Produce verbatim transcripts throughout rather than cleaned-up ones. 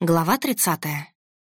Глава тридцатая.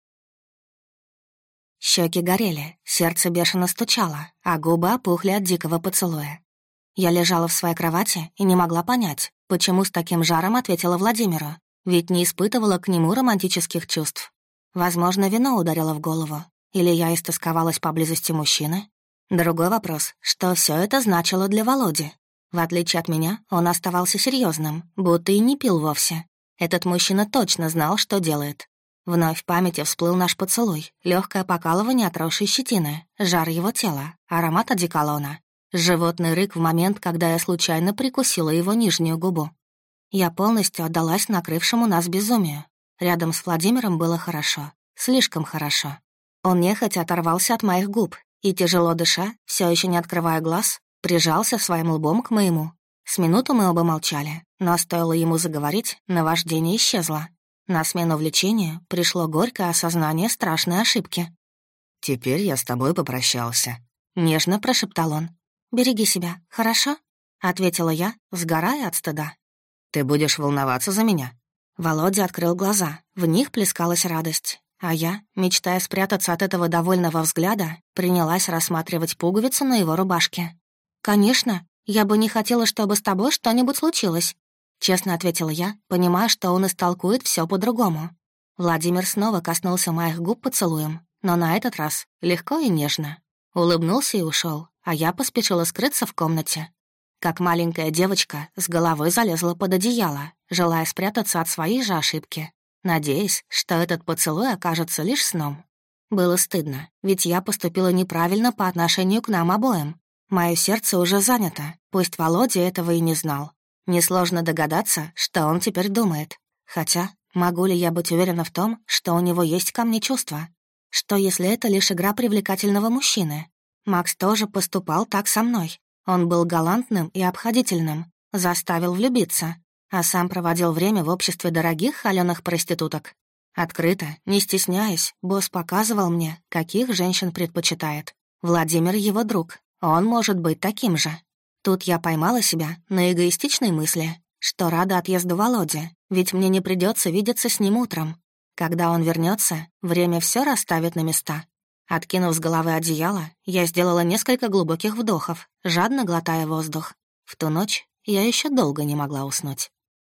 Щеки горели, сердце бешено стучало, а губы опухли от дикого поцелуя. Я лежала в своей кровати и не могла понять, почему с таким жаром ответила Владимиру, ведь не испытывала к нему романтических чувств. Возможно, вино ударило в голову, или я истосковалась поблизости мужчины. Другой вопрос, что все это значило для Володи. В отличие от меня, он оставался серьезным, будто и не пил вовсе. Этот мужчина точно знал, что делает. Вновь в памяти всплыл наш поцелуй, легкое покалывание отросшей щетины, жар его тела, аромат одеколона, животный рык в момент, когда я случайно прикусила его нижнюю губу. Я полностью отдалась накрывшему нас безумию. Рядом с Владимиром было хорошо, слишком хорошо. Он нехотя оторвался от моих губ и, тяжело дыша, все еще не открывая глаз, прижался своим лбом к моему. С минуту мы оба молчали, но стоило ему заговорить, наваждение исчезло. На смену влечению пришло горькое осознание страшной ошибки. «Теперь я с тобой попрощался», — нежно прошептал он. «Береги себя, хорошо?» — ответила я, сгорая от стыда. «Ты будешь волноваться за меня?» Володя открыл глаза, в них плескалась радость, а я, мечтая спрятаться от этого довольного взгляда, принялась рассматривать пуговицу на его рубашке. «Конечно, я бы не хотела, чтобы с тобой что-нибудь случилось», — честно ответила я, понимая, что он истолкует все по-другому. Владимир снова коснулся моих губ поцелуем, но на этот раз легко и нежно. Улыбнулся и ушел, а я поспешила скрыться в комнате. Как маленькая девочка с головой залезла под одеяло, желая спрятаться от своей же ошибки, надеясь, что этот поцелуй окажется лишь сном. Было стыдно, ведь я поступила неправильно по отношению к нам обоим. Мое сердце уже занято, пусть Володя этого и не знал. Несложно догадаться, что он теперь думает. Хотя, могу ли я быть уверена в том, что у него есть ко мне чувства? Что, если это лишь игра привлекательного мужчины? Макс тоже поступал так со мной. Он был галантным и обходительным, заставил влюбиться, а сам проводил время в обществе дорогих холёных проституток. Открыто, не стесняясь, босс показывал мне, каких женщин предпочитает. Владимир его друг. Он может быть таким же. Тут я поймала себя на эгоистичной мысли, что рада отъезду Володи, ведь мне не придется видеться с ним утром. Когда он вернется, время все расставит на места. Откинув с головы одеяло, я сделала несколько глубоких вдохов, жадно глотая воздух. В ту ночь я еще долго не могла уснуть.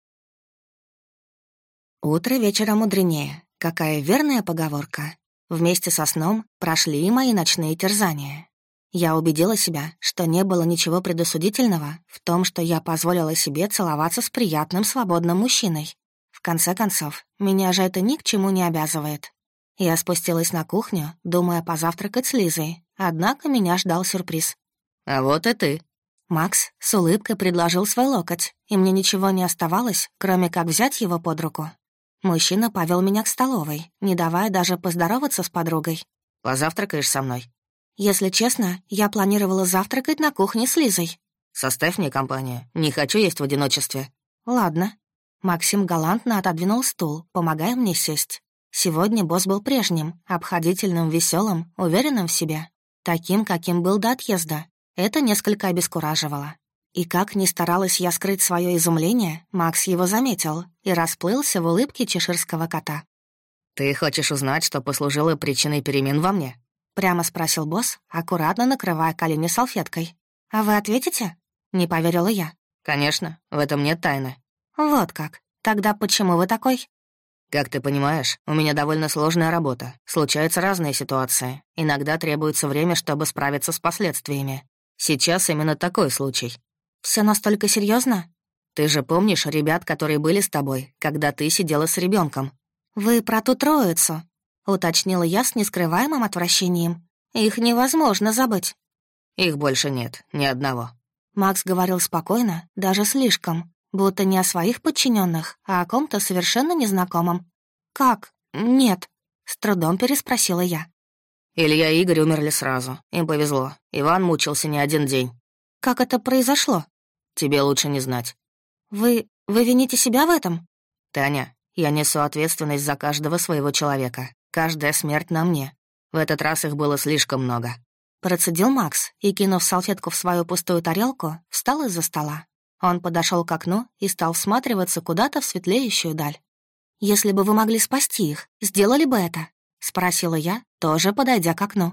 Утро вечера мудренее. Какая верная поговорка. Вместе со сном прошли и мои ночные терзания. Я убедила себя, что не было ничего предосудительного в том, что я позволила себе целоваться с приятным свободным мужчиной. В конце концов, меня же это ни к чему не обязывает. Я спустилась на кухню, думая позавтракать с Лизой, однако меня ждал сюрприз. «А вот и ты». Макс с улыбкой предложил свой локоть, и мне ничего не оставалось, кроме как взять его под руку. Мужчина повел меня к столовой, не давая даже поздороваться с подругой. «Позавтракаешь со мной?» Если честно, я планировала завтракать на кухне с Лизой. «Составь мне компанию. Не хочу есть в одиночестве». «Ладно». Максим галантно отодвинул стул, помогая мне сесть. Сегодня босс был прежним, обходительным, веселым, уверенным в себе. Таким, каким был до отъезда. Это несколько обескураживало. И как ни старалась я скрыть свое изумление, Макс его заметил и расплылся в улыбке чеширского кота. «Ты хочешь узнать, что послужило причиной перемен во мне?» — прямо спросил босс, аккуратно накрывая колени салфеткой. «А вы ответите?» — не поверила я. «Конечно, в этом нет тайны». «Вот как. Тогда почему вы такой?» «Как ты понимаешь, у меня довольно сложная работа. Случаются разные ситуации. Иногда требуется время, чтобы справиться с последствиями. Сейчас именно такой случай». Все настолько серьезно? «Ты же помнишь ребят, которые были с тобой, когда ты сидела с ребенком? «Вы про ту троицу?» — уточнила я с нескрываемым отвращением. «Их невозможно забыть». «Их больше нет, ни одного». Макс говорил спокойно, даже слишком, будто не о своих подчиненных, а о ком-то совершенно незнакомом. «Как? Нет», — с трудом переспросила я. Илья и Игорь умерли сразу. Им повезло. Иван мучился не один день. «Как это произошло?» «Тебе лучше не знать». «Вы... вы вините себя в этом?» «Таня, я несу ответственность за каждого своего человека. Каждая смерть на мне. В этот раз их было слишком много». Процедил Макс и, кинув салфетку в свою пустую тарелку, встал из-за стола. Он подошел к окну и стал всматриваться куда-то в светлеющую даль. «Если бы вы могли спасти их, сделали бы это?» — спросила я, тоже подойдя к окну.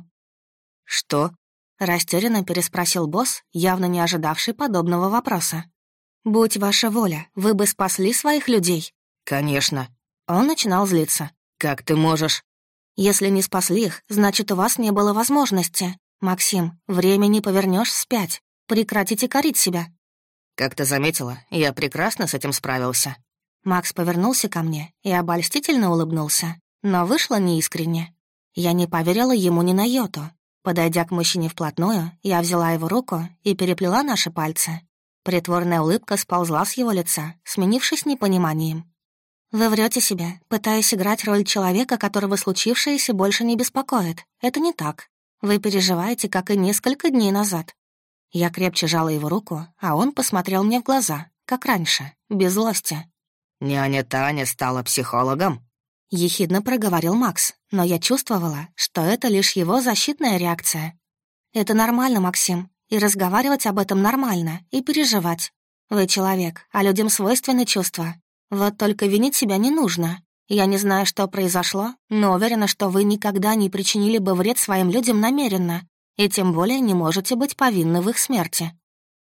«Что?» — растерянно переспросил босс, явно не ожидавший подобного вопроса. «Будь ваша воля, вы бы спасли своих людей?» «Конечно». Он начинал злиться. «Как ты можешь?» «Если не спасли их, значит, у вас не было возможности. Максим, время не повернешь вспять. Прекратите корить себя». «Как ты заметила, я прекрасно с этим справился». Макс повернулся ко мне и обольстительно улыбнулся, но вышло неискренне. Я не поверила ему ни на йоту. Подойдя к мужчине вплотную, я взяла его руку и переплела наши пальцы. Притворная улыбка сползла с его лица, сменившись непониманием. «Вы врете себе, пытаясь играть роль человека, которого случившееся больше не беспокоит. Это не так. Вы переживаете, как и несколько дней назад». Я крепче жала его руку, а он посмотрел мне в глаза, как раньше, без злости. «Няня Таня стала психологом?» — ехидно проговорил Макс, но я чувствовала, что это лишь его защитная реакция. «Это нормально, Максим, и разговаривать об этом нормально, и переживать. Вы человек, а людям свойственны чувства. Вот только винить себя не нужно. Я не знаю, что произошло, но уверена, что вы никогда не причинили бы вред своим людям намеренно, и тем более не можете быть повинны в их смерти».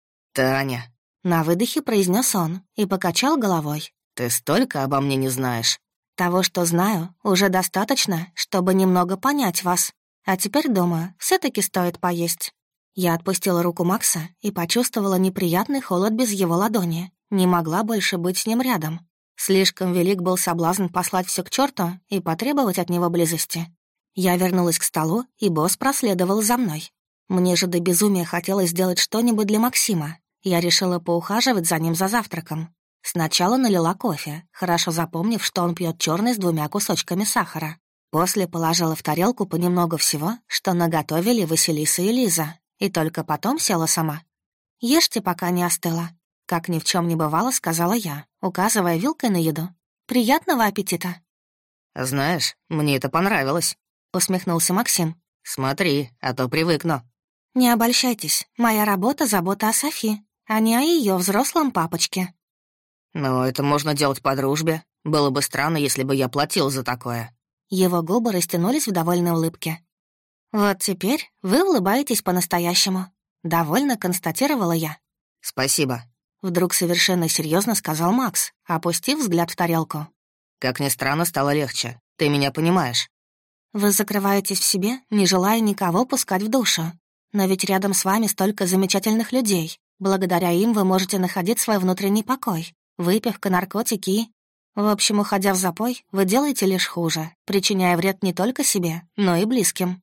«Таня», — на выдохе произнес он и покачал головой. «Ты столько обо мне не знаешь». «Того, что знаю, уже достаточно, чтобы немного понять вас. А теперь, думаю, все таки стоит поесть». Я отпустила руку Макса и почувствовала неприятный холод без его ладони. Не могла больше быть с ним рядом. Слишком велик был соблазн послать все к черту и потребовать от него близости. Я вернулась к столу, и босс проследовал за мной. Мне же до безумия хотелось сделать что-нибудь для Максима. Я решила поухаживать за ним за завтраком. Сначала налила кофе, хорошо запомнив, что он пьет черный с двумя кусочками сахара. После положила в тарелку понемногу всего, что наготовили Василиса и Лиза, и только потом села сама. «Ешьте, пока не остыло», — как ни в чем не бывало, сказала я, указывая вилкой на еду. «Приятного аппетита!» «Знаешь, мне это понравилось», — усмехнулся Максим. «Смотри, а то привыкну». «Не обольщайтесь, моя работа — забота о Софи, а не о ее взрослом папочке». «Но это можно делать по дружбе. Было бы странно, если бы я платил за такое». Его губы растянулись в довольной улыбке. «Вот теперь вы улыбаетесь по-настоящему», — довольно констатировала я. «Спасибо», — вдруг совершенно серьезно сказал Макс, опустив взгляд в тарелку. «Как ни странно, стало легче. Ты меня понимаешь». «Вы закрываетесь в себе, не желая никого пускать в душу. Но ведь рядом с вами столько замечательных людей. Благодаря им вы можете находить свой внутренний покой. Выпивка, наркотики и... В общем, уходя в запой, вы делаете лишь хуже, причиняя вред не только себе, но и близким».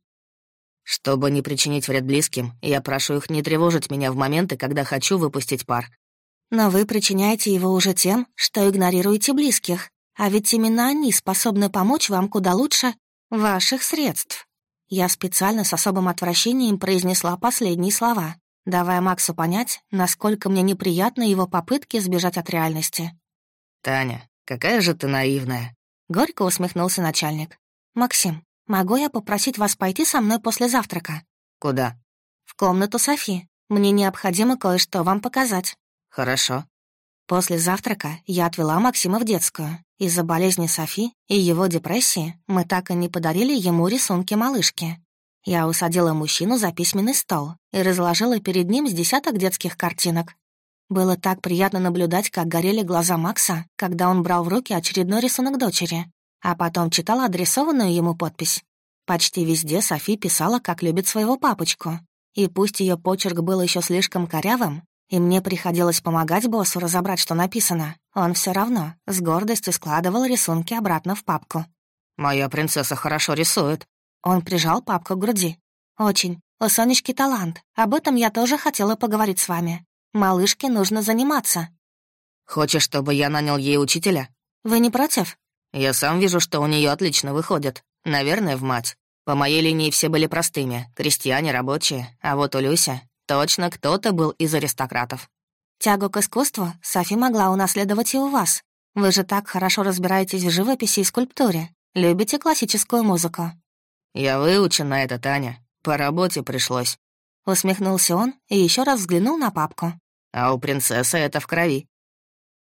«Чтобы не причинить вред близким, я прошу их не тревожить меня в моменты, когда хочу выпустить пар». «Но вы причиняете его уже тем, что игнорируете близких, а ведь именно они способны помочь вам куда лучше ваших средств». Я специально с особым отвращением произнесла последние слова, давая Максу понять, насколько мне неприятны его попытки сбежать от реальности. «Таня, какая же ты наивная», — горько усмехнулся начальник. «Максим, могу я попросить вас пойти со мной после завтрака?» «Куда?» «В комнату Софи. Мне необходимо кое-что вам показать». «Хорошо». После завтрака я отвела Максима в детскую. Из-за болезни Софи и его депрессии мы так и не подарили ему рисунки малышки. Я усадила мужчину за письменный стол и разложила перед ним с десяток детских картинок. Было так приятно наблюдать, как горели глаза Макса, когда он брал в руки очередной рисунок дочери, а потом читал адресованную ему подпись. Почти везде Софи писала, как любит своего папочку. И пусть ее почерк был еще слишком корявым, и мне приходилось помогать боссу разобрать, что написано, он все равно с гордостью складывал рисунки обратно в папку. «Моя принцесса хорошо рисует». Он прижал папку к груди. «Очень. У Сонечки талант. Об этом я тоже хотела поговорить с вами. Малышке нужно заниматься». «Хочешь, чтобы я нанял ей учителя?» «Вы не против?» «Я сам вижу, что у нее отлично выходит. Наверное, в мать. По моей линии все были простыми. Крестьяне, рабочие. А вот у Люся точно кто-то был из аристократов». «Тягу к искусству Софи могла унаследовать и у вас. Вы же так хорошо разбираетесь в живописи и скульптуре. Любите классическую музыку». «Я выучен на это, Таня. По работе пришлось». Усмехнулся он и еще раз взглянул на папку. «А у принцессы это в крови».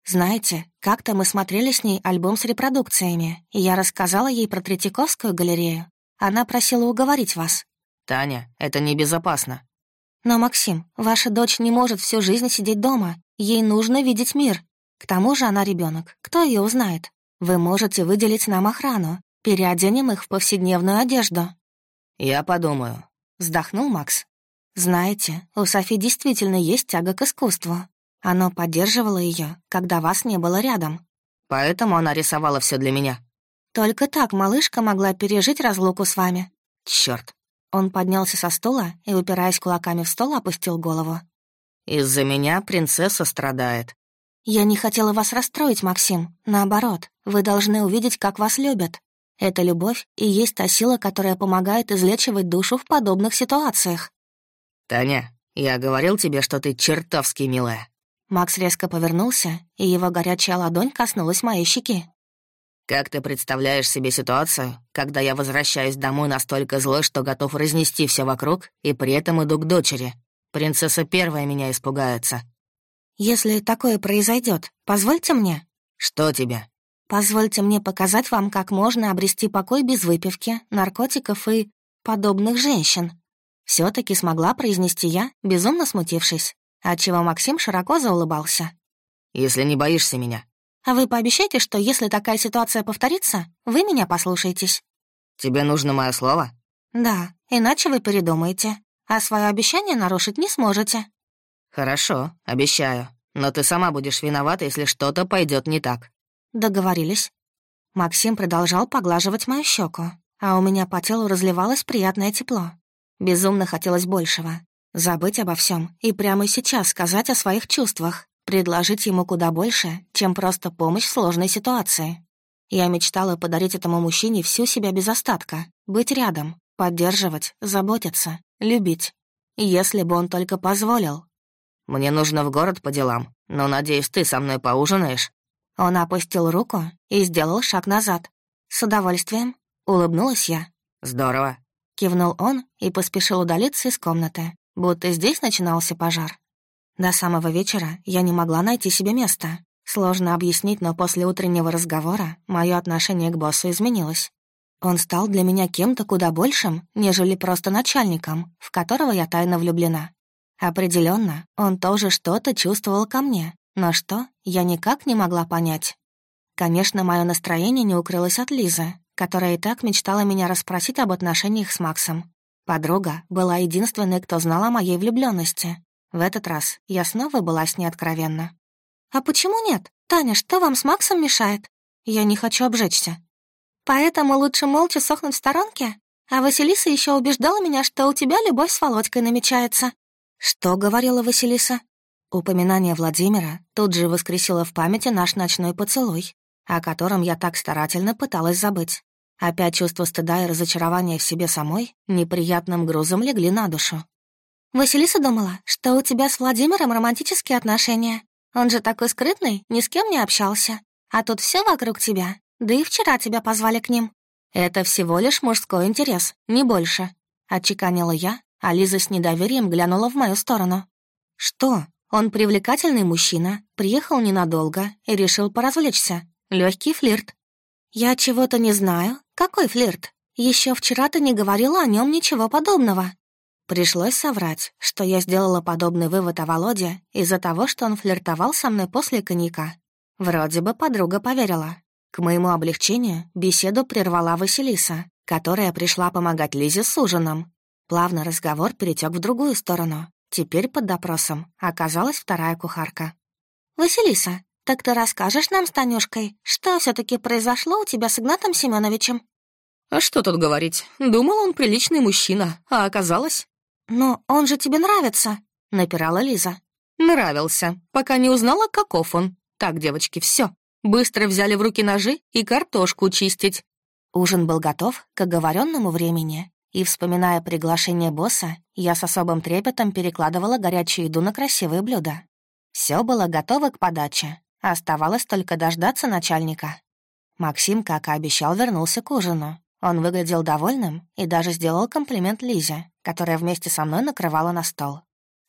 Знаете, как-то мы смотрели с ней альбом с репродукциями, и я рассказала ей про Третьяковскую галерею. Она просила уговорить вас. Таня, это небезопасно. Но, Максим, ваша дочь не может всю жизнь сидеть дома. Ей нужно видеть мир. К тому же она ребенок. Кто ее узнает? Вы можете выделить нам охрану. Переоденем их в повседневную одежду. Я подумаю. Вздохнул Макс. Знаете, у Софи действительно есть тяга к искусству. Оно поддерживало ее, когда вас не было рядом. Поэтому она рисовала все для меня. Только так малышка могла пережить разлуку с вами. Черт. Он поднялся со стула и, упираясь кулаками в стол, опустил голову. Из-за меня принцесса страдает. Я не хотела вас расстроить, Максим. Наоборот, вы должны увидеть, как вас любят. Эта любовь и есть та сила, которая помогает излечивать душу в подобных ситуациях. Таня, я говорил тебе, что ты чертовски милая. Макс резко повернулся, и его горячая ладонь коснулась моей щеки. Как ты представляешь себе ситуацию, когда я возвращаюсь домой настолько злой, что готов разнести все вокруг, и при этом иду к дочери? Принцесса первая меня испугается. Если такое произойдет, позвольте мне. Что тебе? Позвольте мне показать вам, как можно обрести покой без выпивки, наркотиков и подобных женщин. Все-таки смогла произнести я, безумно смутившись, отчего Максим широко заулыбался. Если не боишься меня. А вы пообещайте, что если такая ситуация повторится, вы меня послушаетесь. Тебе нужно мое слово? Да, иначе вы передумаете, а свое обещание нарушить не сможете. Хорошо, обещаю. Но ты сама будешь виновата, если что-то пойдет не так. Договорились. Максим продолжал поглаживать мою щеку, а у меня по телу разливалось приятное тепло. Безумно хотелось большего. Забыть обо всем и прямо сейчас сказать о своих чувствах, предложить ему куда больше, чем просто помощь в сложной ситуации. Я мечтала подарить этому мужчине всю себя без остатка, быть рядом, поддерживать, заботиться, любить. Если бы он только позволил. Мне нужно в город по делам, но, надеюсь, ты со мной поужинаешь. Он опустил руку и сделал шаг назад. С удовольствием. Улыбнулась я. Здорово. Кивнул он и поспешил удалиться из комнаты, будто здесь начинался пожар. До самого вечера я не могла найти себе места. Сложно объяснить, но после утреннего разговора мое отношение к боссу изменилось. Он стал для меня кем-то куда большим, нежели просто начальником, в которого я тайно влюблена. Определенно, он тоже что-то чувствовал ко мне, но что, я никак не могла понять. Конечно, мое настроение не укрылось от Лизы, которая и так мечтала меня расспросить об отношениях с Максом. Подруга была единственной, кто знала о моей влюбленности. В этот раз я снова была с ней откровенна. «А почему нет? Таня, что вам с Максом мешает? Я не хочу обжечься. Поэтому лучше молча сохнуть в сторонке? А Василиса еще убеждала меня, что у тебя любовь с Володькой намечается». «Что говорила Василиса?» Упоминание Владимира тут же воскресило в памяти наш ночной поцелуй, о котором я так старательно пыталась забыть. Опять чувство стыда и разочарования в себе самой неприятным грузом легли на душу. «Василиса думала, что у тебя с Владимиром романтические отношения. Он же такой скрытный, ни с кем не общался. А тут все вокруг тебя, да и вчера тебя позвали к ним. Это всего лишь мужской интерес, не больше», — отчеканила я, а Лиза с недоверием глянула в мою сторону. «Что? Он привлекательный мужчина, приехал ненадолго и решил поразвлечься. Легкий флирт». «Я чего-то не знаю. Какой флирт? Еще вчера ты не говорила о нем ничего подобного». Пришлось соврать, что я сделала подобный вывод о Володе из-за того, что он флиртовал со мной после коньяка. Вроде бы подруга поверила. К моему облегчению беседу прервала Василиса, которая пришла помогать Лизе с ужином. Плавно разговор перетек в другую сторону. Теперь под допросом оказалась вторая кухарка. «Василиса, так ты расскажешь нам с Танюшкой, что все таки произошло у тебя с Игнатом Семеновичем?» «А что тут говорить? Думал, он приличный мужчина, а оказалось...» «Но он же тебе нравится», — напирала Лиза. «Нравился, пока не узнала, каков он. Так, девочки, все. Быстро взяли в руки ножи и картошку чистить». Ужин был готов к оговоренному времени, и, вспоминая приглашение босса, я с особым трепетом перекладывала горячую еду на красивые блюда. Все было готово к подаче, оставалось только дождаться начальника. Максим, как и обещал, вернулся к ужину. Он выглядел довольным и даже сделал комплимент Лизе, которая вместе со мной накрывала на стол.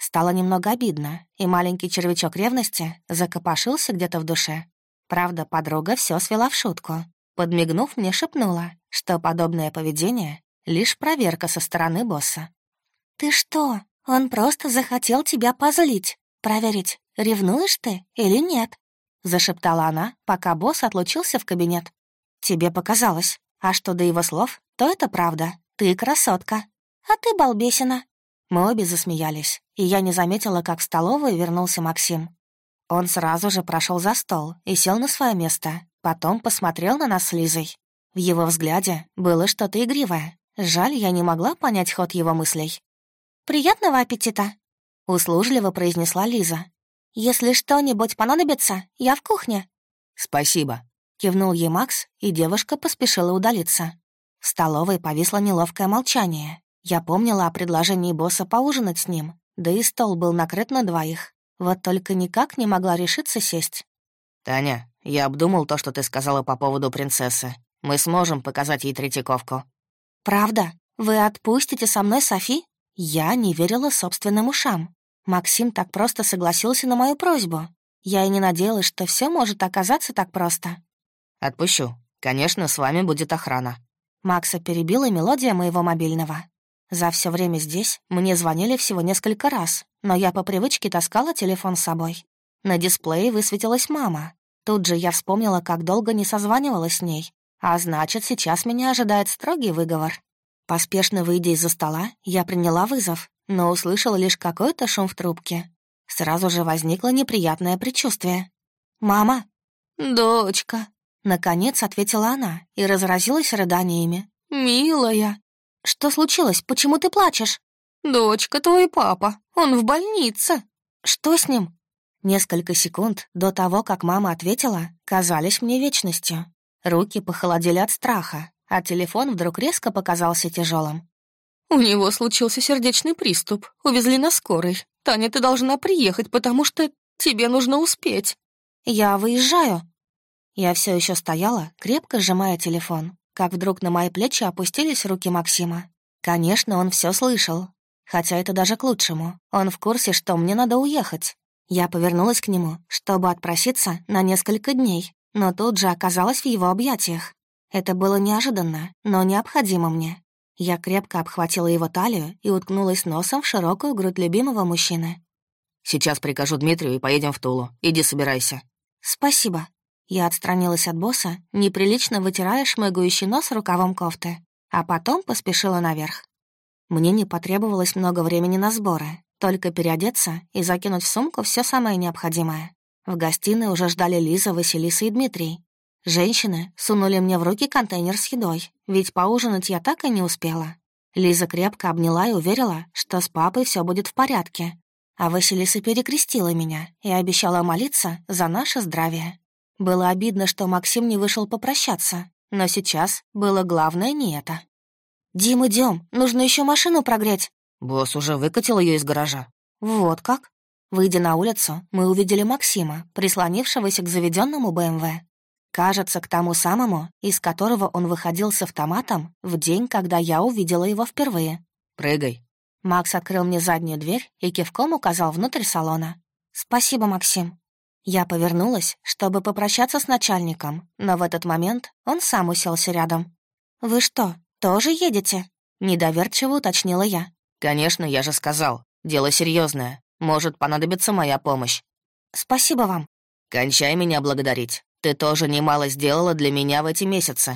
Стало немного обидно, и маленький червячок ревности закопошился где-то в душе. Правда, подруга все свела в шутку. Подмигнув, мне шепнула, что подобное поведение — лишь проверка со стороны босса. «Ты что? Он просто захотел тебя позлить, проверить, ревнуешь ты или нет?» — зашептала она, пока босс отлучился в кабинет. «Тебе показалось. А что до его слов, то это правда. Ты красотка. А ты балбесина». Мы обе засмеялись, и я не заметила, как в столовую вернулся Максим. Он сразу же прошел за стол и сел на свое место, потом посмотрел на нас с Лизой. В его взгляде было что-то игривое. Жаль, я не могла понять ход его мыслей. «Приятного аппетита!» — услужливо произнесла Лиза. «Если что-нибудь понадобится, я в кухне». «Спасибо», — кивнул ей Макс, и девушка поспешила удалиться. В столовой повисло неловкое молчание. Я помнила о предложении босса поужинать с ним, да и стол был накрыт на двоих. Вот только никак не могла решиться сесть. «Таня, я обдумал то, что ты сказала по поводу принцессы. Мы сможем показать ей Третьяковку». «Правда? Вы отпустите со мной Софи?» Я не верила собственным ушам. Максим так просто согласился на мою просьбу. Я и не надеялась, что все может оказаться так просто. «Отпущу. Конечно, с вами будет охрана». Макса перебила мелодия моего мобильного. За все время здесь мне звонили всего несколько раз, но я по привычке таскала телефон с собой. На дисплее высветилась мама. Тут же я вспомнила, как долго не созванивалась с ней, а значит, сейчас меня ожидает строгий выговор. Поспешно выйдя из-за стола, я приняла вызов, но услышала лишь какой-то шум в трубке. Сразу же возникло неприятное предчувствие. «Мама?» «Дочка», — наконец ответила она и разразилась рыданиями. «Милая». «Что случилось? Почему ты плачешь?» «Дочка, твой папа. Он в больнице». «Что с ним?» Несколько секунд до того, как мама ответила, казались мне вечностью. Руки похолодели от страха, а телефон вдруг резко показался тяжелым. «У него случился сердечный приступ. Увезли на скорой. Таня, ты должна приехать, потому что тебе нужно успеть». «Я выезжаю». Я все еще стояла, крепко сжимая телефон, как вдруг на мои плечи опустились руки Максима. Конечно, он все слышал. Хотя это даже к лучшему. Он в курсе, что мне надо уехать. Я повернулась к нему, чтобы отпроситься на несколько дней, но тут же оказалась в его объятиях. Это было неожиданно, но необходимо мне. Я крепко обхватила его талию и уткнулась носом в широкую грудь любимого мужчины. «Сейчас прикажу Дмитрию и поедем в Тулу. Иди собирайся». «Спасибо». Я отстранилась от босса, неприлично вытирая шмыгающий нос рукавом кофты, а потом поспешила наверх. Мне не потребовалось много времени на сборы, только переодеться и закинуть в сумку все самое необходимое. В гостиной уже ждали Лиза, Василиса и Дмитрий. Женщины сунули мне в руки контейнер с едой, ведь поужинать я так и не успела. Лиза крепко обняла и уверила, что с папой все будет в порядке, а Василиса перекрестила меня и обещала молиться за наше здравие. Было обидно, что Максим не вышел попрощаться, но сейчас было главное не это. «Дим, идем, нужно еще машину прогреть». «Босс уже выкатил ее из гаража». «Вот как?» Выйдя на улицу, мы увидели Максима, прислонившегося к заведенному бэ эм вэ. Кажется, к тому самому, из которого он выходил с автоматом в день, когда я увидела его впервые. «Прыгай». Макс открыл мне заднюю дверь и кивком указал внутрь салона. «Спасибо, Максим». Я повернулась, чтобы попрощаться с начальником, но в этот момент он сам уселся рядом. «Вы что, тоже едете?» — недоверчиво уточнила я. «Конечно, я же сказал. Дело серьезное. Может понадобиться моя помощь». «Спасибо вам». «Кончай меня благодарить. Ты тоже немало сделала для меня в эти месяцы».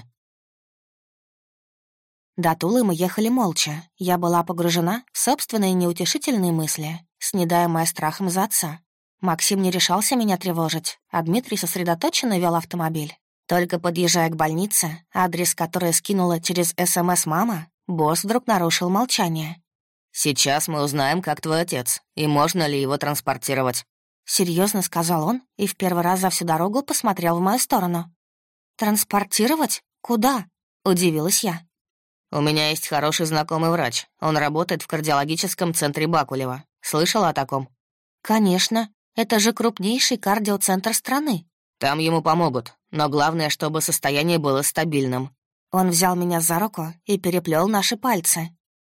До Тулы мы ехали молча. Я была погружена в собственные неутешительные мысли, снедаемая страхом за отца. Максим не решался меня тревожить, а Дмитрий сосредоточенно вел автомобиль. Только подъезжая к больнице, адрес, который скинула через СМС мама, босс вдруг нарушил молчание. «Сейчас мы узнаем, как твой отец, и можно ли его транспортировать». Серьезно сказал он и в первый раз за всю дорогу посмотрел в мою сторону. «Транспортировать? Куда?» — удивилась я. «У меня есть хороший знакомый врач. Он работает в кардиологическом центре Бакулева. Слышала о таком?» «Конечно. Это же крупнейший кардиоцентр страны». «Там ему помогут, но главное, чтобы состояние было стабильным». Он взял меня за руку и переплел наши пальцы.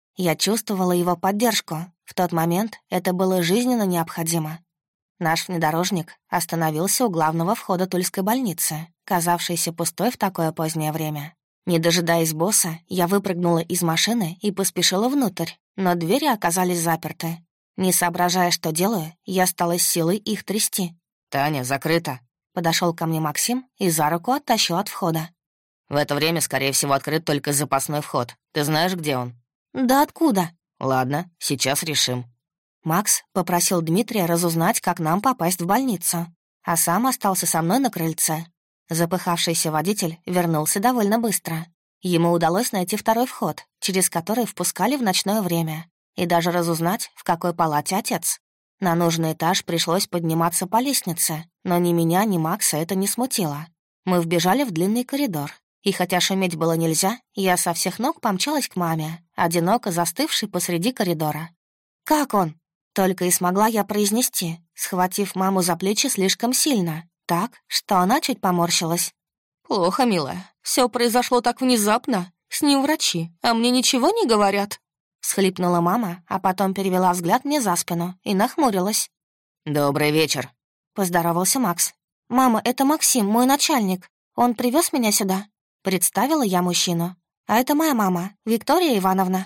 Я чувствовала его поддержку. В тот момент это было жизненно необходимо. Наш внедорожник остановился у главного входа Тульской больницы, казавшейся пустой в такое позднее время. Не дожидаясь босса, я выпрыгнула из машины и поспешила внутрь, но двери оказались заперты. Не соображая, что делаю, я стала с силой их трясти. «Таня, закрыто!» Подошел ко мне Максим и за руку оттащил от входа. «В это время, скорее всего, открыт только запасной вход. Ты знаешь, где он?» «Да откуда?» «Ладно, сейчас решим». Макс попросил Дмитрия разузнать, как нам попасть в больницу, а сам остался со мной на крыльце. Запыхавшийся водитель вернулся довольно быстро. Ему удалось найти второй вход, через который впускали в ночное время, и даже разузнать, в какой палате отец. На нужный этаж пришлось подниматься по лестнице, но ни меня, ни Макса это не смутило. Мы вбежали в длинный коридор, и хотя шуметь было нельзя, я со всех ног помчалась к маме, одиноко застывшей посреди коридора. «Как он?» Только и смогла я произнести, схватив маму за плечи слишком сильно, так, что она чуть поморщилась. «Плохо, милая. Все произошло так внезапно. С ним врачи, а мне ничего не говорят». Всхлипнула мама, а потом перевела взгляд мне за спину и нахмурилась. «Добрый вечер», — поздоровался Макс. «Мама, это Максим, мой начальник. Он привез меня сюда». Представила я мужчину. «А это моя мама, Виктория Ивановна».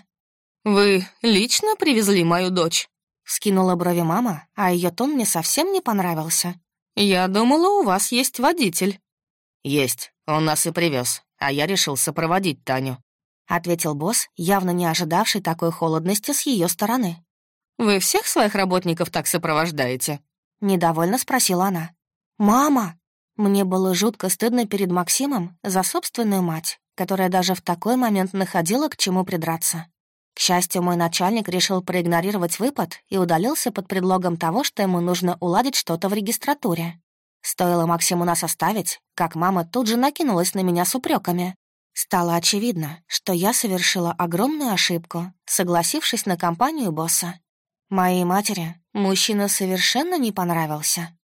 «Вы лично привезли мою дочь?» Скинула брови мама, а ее тон мне совсем не понравился. «Я думала, у вас есть водитель». «Есть, он нас и привез, а я решил сопроводить Таню», — ответил босс, явно не ожидавший такой холодности с ее стороны. «Вы всех своих работников так сопровождаете?» — недовольно спросила она. «Мама!» Мне было жутко стыдно перед Максимом за собственную мать, которая даже в такой момент находила к чему придраться. К счастью, мой начальник решил проигнорировать выпад и удалился под предлогом того, что ему нужно уладить что-то в регистратуре. Стоило Максиму нас оставить, как мама тут же накинулась на меня с упреками. Стало очевидно, что я совершила огромную ошибку, согласившись на компанию босса. Моей матери мужчина совершенно не понравился.